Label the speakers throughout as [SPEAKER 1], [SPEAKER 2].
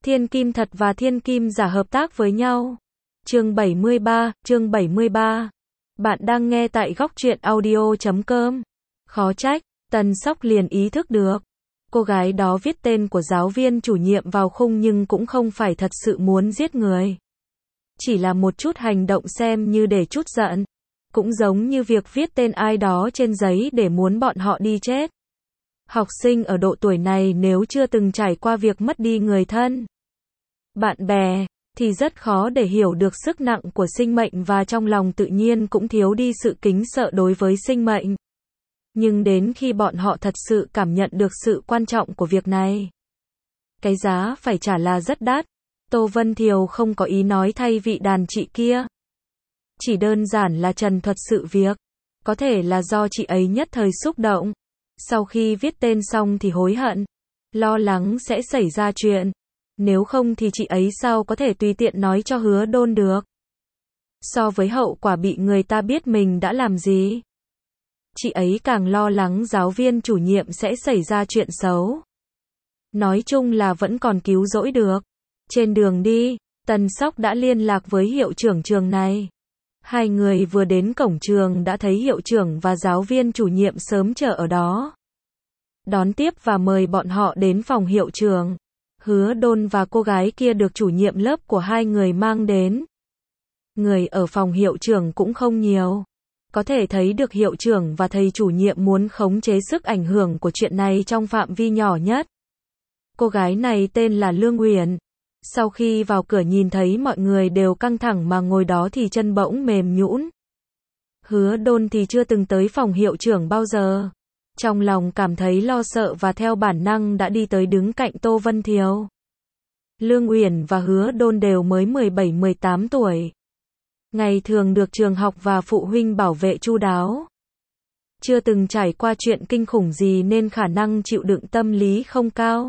[SPEAKER 1] Thiên kim thật và thiên kim giả hợp tác với nhau. Chương 73. Bạn đang nghe tại góc truyện audio.com. Khó trách, Tần Sóc liền ý thức được. Cô gái đó viết tên của giáo viên chủ nhiệm vào khung nhưng cũng không phải thật sự muốn giết người. Chỉ là một chút hành động xem như để trút giận. Cũng giống như việc viết tên ai đó trên giấy để muốn bọn họ đi chết. Học sinh ở độ tuổi này nếu chưa từng trải qua việc mất đi người thân, bạn bè, thì rất khó để hiểu được sức nặng của sinh mệnh và trong lòng tự nhiên cũng thiếu đi sự kính sợ đối với sinh mệnh. Nhưng đến khi bọn họ thật sự cảm nhận được sự quan trọng của việc này, cái giá phải trả là rất đắt. Tô Vân Thiều không có ý nói thay vị đàn chị kia. Chỉ đơn giản là trần thuật sự việc. Có thể là do chị ấy nhất thời xúc động. Sau khi viết tên xong thì hối hận. Lo lắng sẽ xảy ra chuyện. Nếu không thì chị ấy sao có thể tùy tiện nói cho Hứa Đôn được. So với hậu quả bị người ta biết mình đã làm gì, chị ấy càng lo lắng giáo viên chủ nhiệm sẽ xảy ra chuyện xấu. Nói chung là vẫn còn cứu rỗi được. Trên đường đi, Tần Sóc đã liên lạc với hiệu trưởng trường này. Hai người vừa đến cổng trường đã thấy hiệu trưởng và giáo viên chủ nhiệm sớm chờ ở đó. Đón tiếp và mời bọn họ đến phòng hiệu trưởng. Hứa Đôn và cô gái kia được chủ nhiệm lớp của hai người mang đến. Người ở phòng hiệu trưởng cũng không nhiều. Có thể thấy được hiệu trưởng và thầy chủ nhiệm muốn khống chế sức ảnh hưởng của chuyện này trong phạm vi nhỏ nhất. Cô gái này tên là Lương Uyển. Sau khi vào cửa nhìn thấy mọi người đều căng thẳng mà ngồi đó thì chân bỗng mềm nhũn. Hứa Đôn thì chưa từng tới phòng hiệu trưởng bao giờ. Trong lòng cảm thấy lo sợ và theo bản năng đã đi tới đứng cạnh Tô Vân Thiều. Lương Uyển và Hứa Đôn đều mới 17-18 tuổi. Ngày thường được trường học và phụ huynh bảo vệ chu đáo. Chưa từng trải qua chuyện kinh khủng gì nên khả năng chịu đựng tâm lý không cao.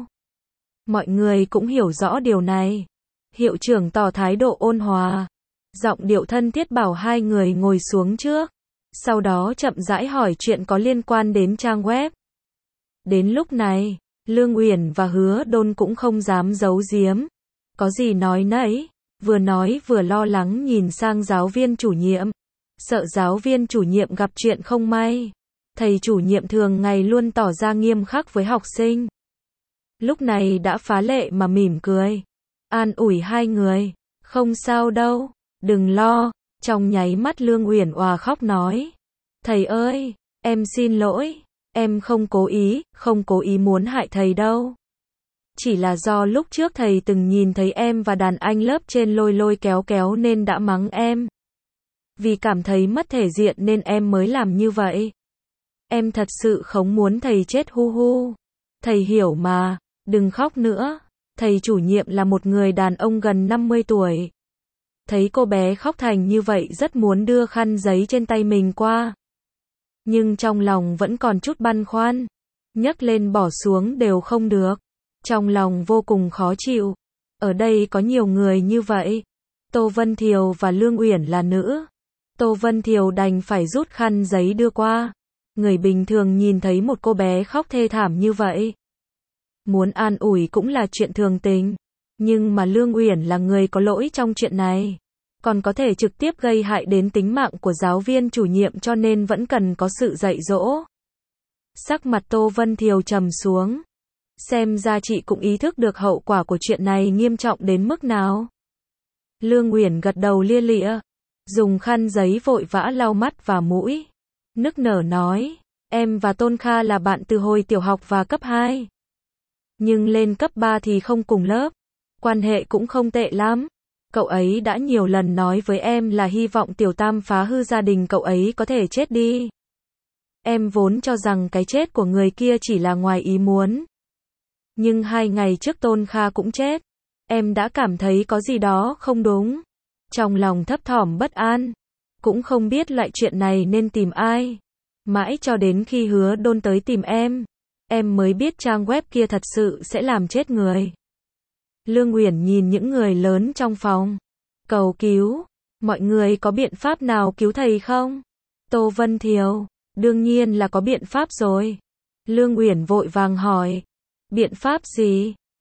[SPEAKER 1] Mọi người cũng hiểu rõ điều này. Hiệu trưởng tỏ thái độ ôn hòa. Giọng điệu thân thiết bảo hai người ngồi xuống trước. Sau đó chậm rãi hỏi chuyện có liên quan đến trang web. Đến lúc này, Lương Uyển và Hứa Đôn cũng không dám giấu giếm. Có gì nói nấy. Vừa nói vừa lo lắng nhìn sang giáo viên chủ nhiệm. Sợ giáo viên chủ nhiệm gặp chuyện không may. Thầy chủ nhiệm thường ngày luôn tỏ ra nghiêm khắc với học sinh. Lúc này đã phá lệ mà mỉm cười. An ủi hai người. Không sao đâu, đừng lo. Trong nháy mắt Lương Uyển òa khóc nói. Thầy ơi, em xin lỗi. Em không cố ý muốn hại thầy đâu. Chỉ là do lúc trước thầy từng nhìn thấy em và đàn anh lớp trên lôi lôi kéo kéo nên đã mắng em. Vì cảm thấy mất thể diện nên em mới làm như vậy. Em thật sự không muốn thầy chết hu hu. Thầy hiểu mà, đừng khóc nữa. Thầy chủ nhiệm là một người đàn ông gần 50 tuổi. Thấy cô bé khóc thành như vậy rất muốn đưa khăn giấy trên tay mình qua. Nhưng trong lòng vẫn còn chút băn khoăn. Nhấc lên bỏ xuống đều không được. Trong lòng vô cùng khó chịu. Ở đây có nhiều người như vậy. Tô Vân Thiều và Lương Uyển là nữ. Tô Vân Thiều đành phải rút khăn giấy đưa qua. Người bình thường nhìn thấy một cô bé khóc thê thảm như vậy, muốn an ủi cũng là chuyện thường tình. Nhưng mà Lương Uyển là người có lỗi trong chuyện này. Còn có thể trực tiếp gây hại đến tính mạng của giáo viên chủ nhiệm cho nên vẫn cần có sự dạy dỗ. Sắc mặt Tô Vân Thiều trầm xuống. Xem ra chị cũng ý thức được hậu quả của chuyện này nghiêm trọng đến mức nào. Lương Uyển gật đầu lia lịa. Dùng khăn giấy vội vã lau mắt và mũi. Nức nở nói. Em và Tôn Kha là bạn từ hồi tiểu học và cấp 2. Nhưng lên cấp 3 thì không cùng lớp. Quan hệ cũng không tệ lắm. Cậu ấy đã nhiều lần nói với em là hy vọng Tiểu Tam phá hư gia đình cậu ấy có thể chết đi. Em vốn cho rằng cái chết của người kia chỉ là ngoài ý muốn. Nhưng 2 ngày trước Tôn Kha cũng chết. Em đã cảm thấy có gì đó không đúng. Trong lòng thấp thỏm bất an. Cũng không biết loại chuyện này nên tìm ai. Mãi cho đến khi Hứa Đôn tới tìm em mới biết trang web kia thật sự sẽ làm chết người. Lương Uyển nhìn những người lớn trong phòng. Cầu cứu. Mọi người có biện pháp nào cứu thầy không? Tô Vân Thiều. Đương nhiên là có biện pháp rồi. Lương Uyển vội vàng hỏi. Biện pháp gì?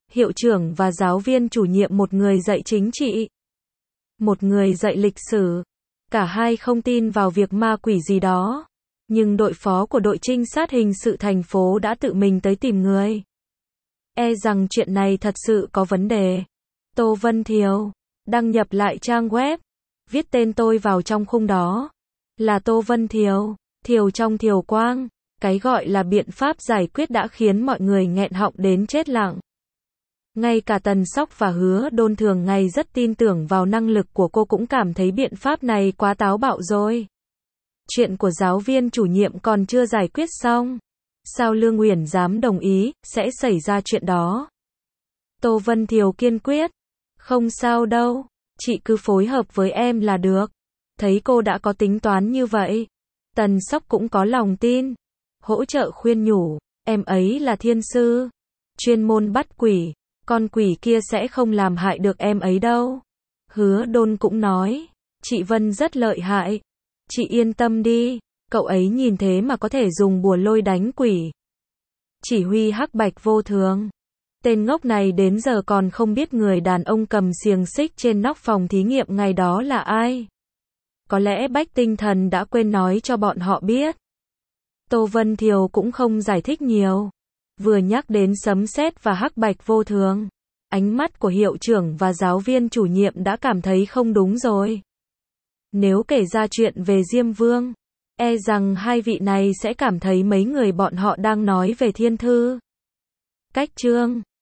[SPEAKER 1] Hiệu trưởng và giáo viên chủ nhiệm, một người dạy chính trị, một người dạy lịch sử. Cả hai không tin vào việc ma quỷ gì đó. Nhưng đội phó của đội trinh sát hình sự thành phố đã tự mình tới tìm người. E rằng chuyện này thật sự có vấn đề. Tô Vân Thiều đăng nhập lại trang web, viết tên tôi vào trong khung đó. Là Tô Vân Thiều, Thiều trong Thiều Quang. Cái gọi là biện pháp giải quyết đã khiến mọi người nghẹn họng đến chết lặng. Ngay cả Tần Sóc và Hứa Đôn thường ngày rất tin tưởng vào năng lực của cô cũng cảm thấy biện pháp này quá táo bạo rồi. Chuyện của giáo viên chủ nhiệm còn chưa giải quyết xong. Sao Lương Uyển dám đồng ý, sẽ xảy ra chuyện đó? Tô Vân Thiều kiên quyết. Không sao đâu, chị cứ phối hợp với em là được. Thấy cô đã có tính toán như vậy. Tần Sóc cũng có lòng tin. Hỗ trợ khuyên nhủ, em ấy là thiên sư. Chuyên môn bắt quỷ. Con quỷ kia sẽ không làm hại được em ấy đâu. Hứa Đôn cũng nói, chị Vân rất lợi hại. Chị yên tâm đi, cậu ấy nhìn thế mà có thể dùng bùa lôi đánh quỷ. Chỉ huy hắc bạch vô thường. Tên ngốc này đến giờ còn không biết người đàn ông cầm xiềng xích trên nóc phòng thí nghiệm ngày đó là ai. Có lẽ Bách Tinh Thần đã quên nói cho bọn họ biết. Tô Vân Thiều cũng không giải thích nhiều. Vừa nhắc đến sấm sét và hắc bạch vô thường, ánh mắt của hiệu trưởng và giáo viên chủ nhiệm đã cảm thấy không đúng rồi. Nếu kể ra chuyện về Diêm Vương, e rằng hai vị này sẽ cảm thấy mấy người bọn họ đang nói về thiên thư. Cách chương